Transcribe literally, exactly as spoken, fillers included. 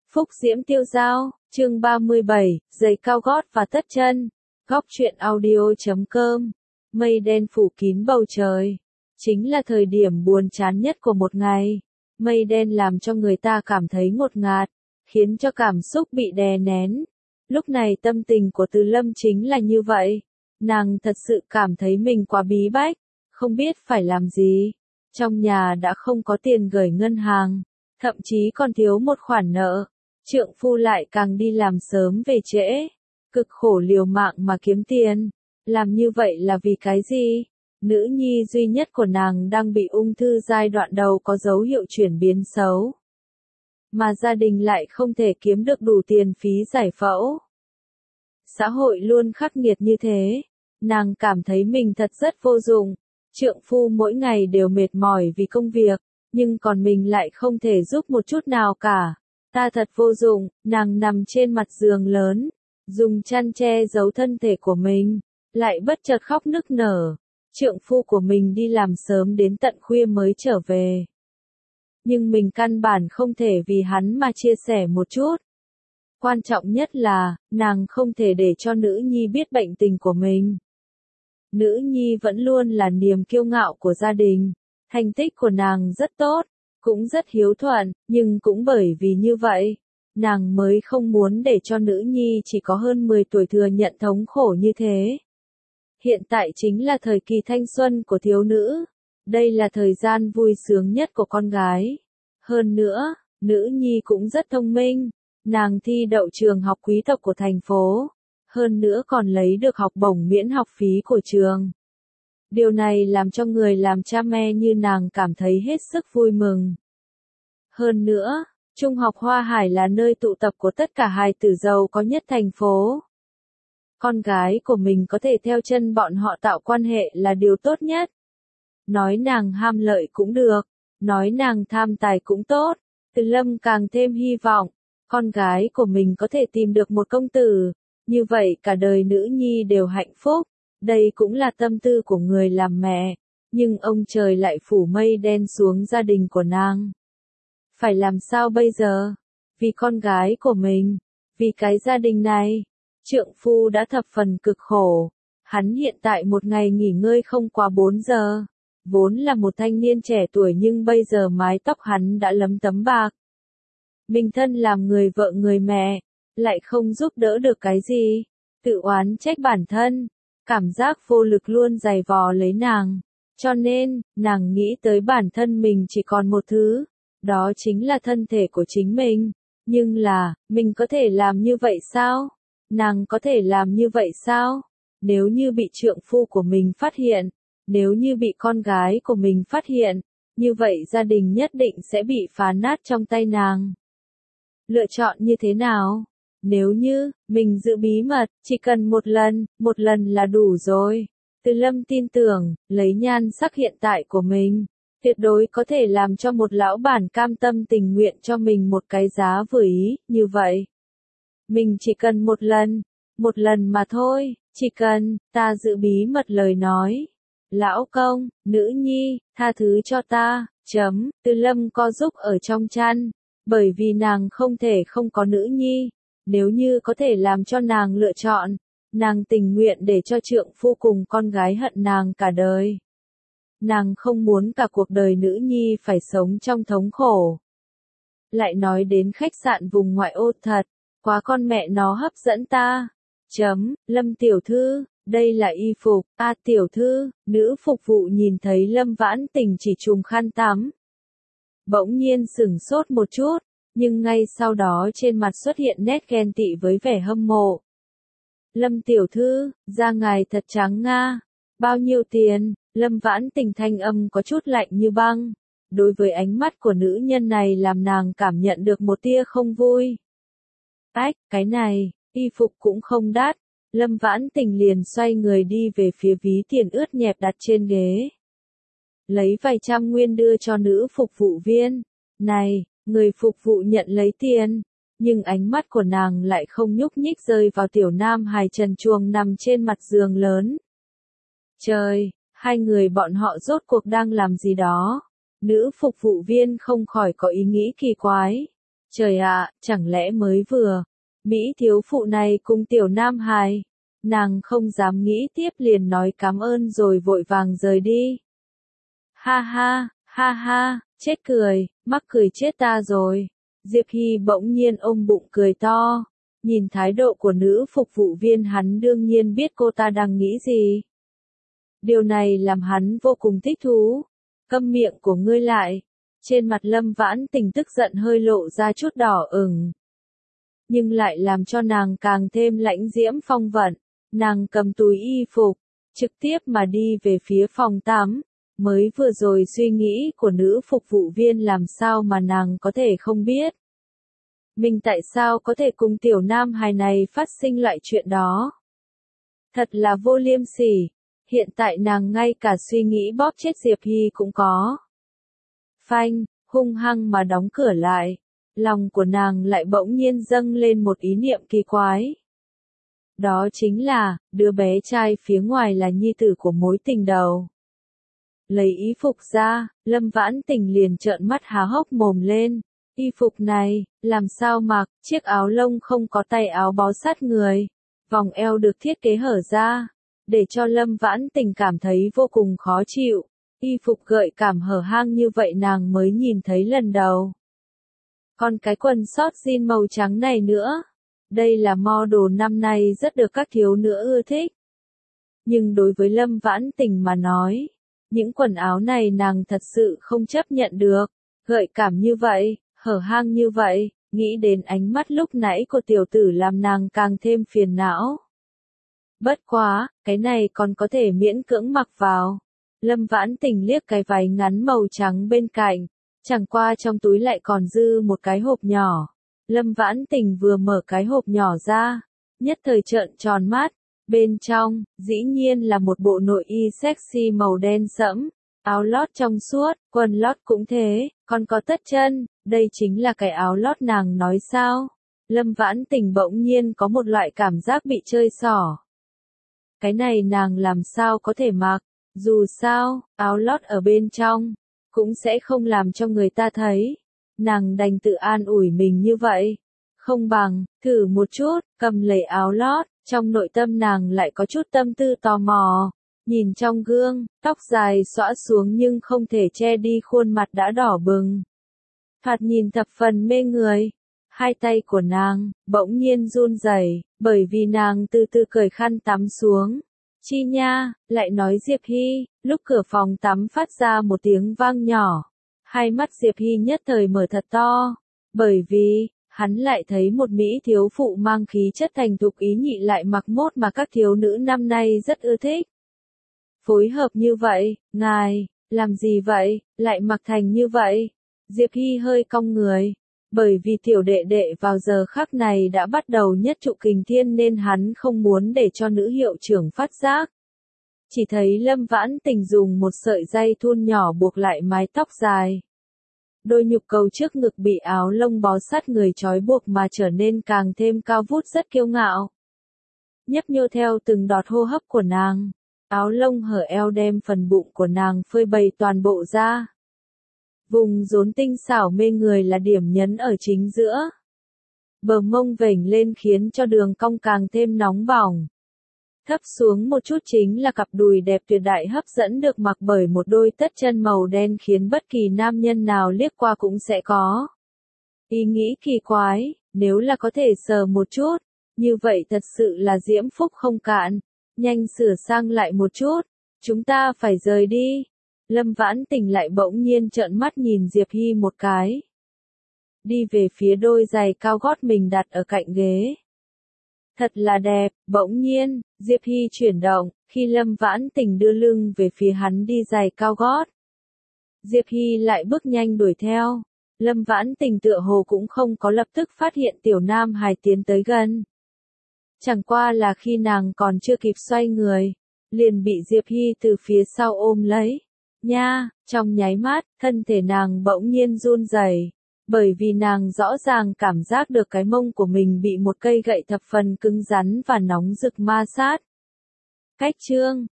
Phúc diễm tiêu dao, chương ba mươi bảy, giày cao gót và tất chân. Góc truyện audio chấm com. Mây đen phủ kín bầu trời. Chính là thời điểm buồn chán nhất của một ngày. Mây đen làm cho người ta cảm thấy ngột ngạt, khiến cho cảm xúc bị đè nén. Lúc này tâm tình của Từ Lâm chính là như vậy. Nàng thật sự cảm thấy mình quá bí bách, không biết phải làm gì. Trong nhà đã không có tiền gửi ngân hàng, thậm chí còn thiếu một khoản nợ. Trượng phu lại càng đi làm sớm về trễ, cực khổ liều mạng mà kiếm tiền. Làm như vậy là vì cái gì? Nữ nhi duy nhất của nàng đang bị ung thư giai đoạn đầu có dấu hiệu chuyển biến xấu. Mà gia đình lại không thể kiếm được đủ tiền phí giải phẫu. Xã hội luôn khắc nghiệt như thế. Nàng cảm thấy mình thật rất vô dụng. Trượng phu mỗi ngày đều mệt mỏi vì công việc, nhưng còn mình lại không thể giúp một chút nào cả. Ta thật vô dụng, nàng nằm trên mặt giường lớn, dùng chăn che giấu thân thể của mình, lại bất chợt khóc nức nở. Trượng phu của mình đi làm sớm đến tận khuya mới trở về. Nhưng mình căn bản không thể vì hắn mà chia sẻ một chút. Quan trọng nhất là, nàng không thể để cho nữ nhi biết bệnh tình của mình. Nữ nhi vẫn luôn là niềm kiêu ngạo của gia đình, thành tích của nàng rất tốt, cũng rất hiếu thuận, nhưng cũng bởi vì như vậy, nàng mới không muốn để cho nữ nhi chỉ có hơn mười tuổi thừa nhận thống khổ như thế. Hiện tại chính là thời kỳ thanh xuân của thiếu nữ, đây là thời gian vui sướng nhất của con gái. Hơn nữa, nữ nhi cũng rất thông minh, nàng thi đậu trường học quý tộc của thành phố, hơn nữa còn lấy được học bổng miễn học phí của trường. Điều này làm cho người làm cha mẹ như nàng cảm thấy hết sức vui mừng. Hơn nữa, Trung học Hoa Hải là nơi tụ tập của tất cả hài tử giàu có nhất thành phố. Con gái của mình có thể theo chân bọn họ tạo quan hệ là điều tốt nhất. Nói nàng ham lợi cũng được, nói nàng tham tài cũng tốt. Từ Lâm càng thêm hy vọng, con gái của mình có thể tìm được một công tử, như vậy cả đời nữ nhi đều hạnh phúc. Đây cũng là tâm tư của người làm mẹ, nhưng ông trời lại phủ mây đen xuống gia đình của nàng. Phải làm sao bây giờ? Vì con gái của mình, vì cái gia đình này, trượng phu đã thập phần cực khổ. Hắn hiện tại một ngày nghỉ ngơi không quá bốn giờ. Vốn là một thanh niên trẻ tuổi nhưng bây giờ mái tóc hắn đã lấm tấm bạc. Mình thân làm người vợ người mẹ, lại không giúp đỡ được cái gì. Tự oán trách bản thân. Cảm giác vô lực luôn giày vò lấy nàng. Cho nên, nàng nghĩ tới bản thân mình chỉ còn một thứ. Đó chính là thân thể của chính mình. Nhưng là, mình có thể làm như vậy sao? Nàng có thể làm như vậy sao? Nếu như bị trượng phu của mình phát hiện, nếu như bị con gái của mình phát hiện, như vậy gia đình nhất định sẽ bị phá nát trong tay nàng. Lựa chọn như thế nào? Nếu như, mình giữ bí mật, chỉ cần một lần, một lần là đủ rồi. Từ Lâm tin tưởng, lấy nhan sắc hiện tại của mình, tuyệt đối có thể làm cho một lão bản cam tâm tình nguyện cho mình một cái giá vừa ý, như vậy. Mình chỉ cần một lần, một lần mà thôi, chỉ cần, ta giữ bí mật lời nói. Lão công, nữ nhi, tha thứ cho ta, chấm, Từ Lâm co giúp ở trong chăn, bởi vì nàng không thể không có nữ nhi. Nếu như có thể làm cho nàng lựa chọn, nàng tình nguyện để cho trượng phu cùng con gái hận nàng cả đời. Nàng không muốn cả cuộc đời nữ nhi phải sống trong thống khổ. Lại nói đến khách sạn vùng ngoại ô thật, quá con mẹ nó hấp dẫn ta. Chấm, Lâm tiểu thư, đây là y phục, a à, tiểu thư, nữ phục vụ nhìn thấy Lâm Vãn Tình chỉ trùm khăn tắm. Bỗng nhiên sửng sốt một chút. Nhưng ngay sau đó trên mặt xuất hiện nét ghen tị với vẻ hâm mộ. Lâm tiểu thư, da ngài thật trắng nga. Bao nhiêu tiền? Lâm Vãn Tình thanh âm có chút lạnh như băng. Đối với ánh mắt của nữ nhân này làm nàng cảm nhận được một tia không vui. Ách, cái này, y phục cũng không đắt. Lâm Vãn Tình liền xoay người đi về phía ví tiền ướt nhẹp đặt trên ghế. Lấy vài trăm nguyên đưa cho nữ phục vụ viên. Này! Người phục vụ nhận lấy tiền, nhưng ánh mắt của nàng lại không nhúc nhích rơi vào tiểu nam hài trần truồng nằm trên mặt giường lớn. Trời, hai người bọn họ rốt cuộc đang làm gì đó? Nữ phục vụ viên không khỏi có ý nghĩ kỳ quái. Trời ạ, chẳng lẽ mới vừa, Mỹ thiếu phụ này cùng tiểu nam hài. Nàng không dám nghĩ tiếp liền nói cảm ơn rồi vội vàng rời đi. Ha ha, ha ha, chết cười, mắc cười chết ta rồi. Diệp Hy bỗng nhiên ôm bụng cười to. Nhìn thái độ của nữ phục vụ viên hắn đương nhiên biết cô ta đang nghĩ gì. Điều này làm hắn vô cùng thích thú. Câm miệng của ngươi lại. Trên mặt Lâm Vãn Tình tức giận hơi lộ ra chút đỏ ửng. Nhưng lại làm cho nàng càng thêm lãnh diễm phong vận. Nàng cầm túi y phục, trực tiếp mà đi về phía phòng tắm. Mới vừa rồi suy nghĩ của nữ phục vụ viên làm sao mà nàng có thể không biết. Mình tại sao có thể cùng tiểu nam hài này phát sinh loại chuyện đó. Thật là vô liêm sỉ. Hiện tại nàng ngay cả suy nghĩ bóp chết Diệp Hy cũng có. Phanh, hung hăng mà đóng cửa lại. Lòng của nàng lại bỗng nhiên dâng lên một ý niệm kỳ quái. Đó chính là, đứa bé trai phía ngoài là nhi tử của mối tình đầu. Lấy y phục ra, Lâm Vãn Tình liền trợn mắt há hốc mồm lên. Y phục này, làm sao mặc, chiếc áo lông không có tay áo bó sát người. Vòng eo được thiết kế hở ra, để cho Lâm Vãn Tình cảm thấy vô cùng khó chịu. Y phục gợi cảm hở hang như vậy nàng mới nhìn thấy lần đầu. Còn cái quần short jean màu trắng này nữa. Đây là model năm nay rất được các thiếu nữ ưa thích. Nhưng đối với Lâm Vãn Tình mà nói, những quần áo này nàng thật sự không chấp nhận được. Gợi cảm như vậy, hở hang như vậy, nghĩ đến ánh mắt lúc nãy của tiểu tử làm nàng càng thêm phiền não. Bất quá, cái này còn có thể miễn cưỡng mặc vào. Lâm Vãn Tình liếc cái váy ngắn màu trắng bên cạnh, chẳng qua trong túi lại còn dư một cái hộp nhỏ. Lâm Vãn Tình vừa mở cái hộp nhỏ ra, nhất thời trợn tròn mắt, bên trong, dĩ nhiên là một bộ nội y sexy màu đen sẫm, áo lót trong suốt, quần lót cũng thế, còn có tất chân, đây chính là cái áo lót nàng nói sao. Lâm Vãn Tình bỗng nhiên có một loại cảm giác bị chơi xỏ. Cái này nàng làm sao có thể mặc, dù sao, áo lót ở bên trong, cũng sẽ không làm cho người ta thấy. Nàng đành tự an ủi mình như vậy. Không bằng, thử một chút, cầm lấy áo lót, trong nội tâm nàng lại có chút tâm tư tò mò. Nhìn trong gương, tóc dài xõa xuống nhưng không thể che đi khuôn mặt đã đỏ bừng. Thoạt nhìn thập phần mê người. Hai tay của nàng, bỗng nhiên run rẩy, bởi vì nàng từ từ cởi khăn tắm xuống. Chi nha, lại nói Diệp Hy, lúc cửa phòng tắm phát ra một tiếng vang nhỏ. Hai mắt Diệp Hy nhất thời mở thật to, bởi vì, hắn lại thấy một Mỹ thiếu phụ mang khí chất thành thục ý nhị lại mặc mốt mà các thiếu nữ năm nay rất ưa thích. Phối hợp như vậy, ngài, làm gì vậy, lại mặc thành như vậy? Diệp Hy hơi cong người, bởi vì tiểu đệ đệ vào giờ khắc này đã bắt đầu nhất trụ kình thiên nên hắn không muốn để cho nữ hiệu trưởng phát giác. Chỉ thấy Lâm Vãn Tình dùng một sợi dây thun nhỏ buộc lại mái tóc dài. Đôi nhục cầu trước ngực bị áo lông bó sát người trói buộc mà trở nên càng thêm cao vút rất kiêu ngạo. Nhấp nhô theo từng đọt hô hấp của nàng, áo lông hở eo đem phần bụng của nàng phơi bày toàn bộ ra. Vùng rốn tinh xảo mê người là điểm nhấn ở chính giữa. Bờ mông vểnh lên khiến cho đường cong càng thêm nóng bỏng. Thấp xuống một chút chính là cặp đùi đẹp tuyệt đại hấp dẫn được mặc bởi một đôi tất chân màu đen khiến bất kỳ nam nhân nào liếc qua cũng sẽ có ý nghĩ kỳ quái, nếu là có thể sờ một chút, như vậy thật sự là diễm phúc không cạn. Nhanh sửa sang lại một chút, chúng ta phải rời đi. Lâm Vãn Tình lại bỗng nhiên trợn mắt nhìn Diệp Hy một cái. Đi về phía đôi giày cao gót mình đặt ở cạnh ghế. Thật là đẹp, bỗng nhiên, Diệp Hy chuyển động, khi Lâm Vãn Tình đưa lưng về phía hắn đi giày cao gót. Diệp Hy lại bước nhanh đuổi theo. Lâm Vãn Tình tựa hồ cũng không có lập tức phát hiện tiểu nam hài tiến tới gần. Chẳng qua là khi nàng còn chưa kịp xoay người, liền bị Diệp Hy từ phía sau ôm lấy. Nha, trong nháy mắt, thân thể nàng bỗng nhiên run rẩy, bởi vì nàng rõ ràng cảm giác được cái mông của mình bị một cây gậy thập phần cứng rắn và nóng rực ma sát. Cách chương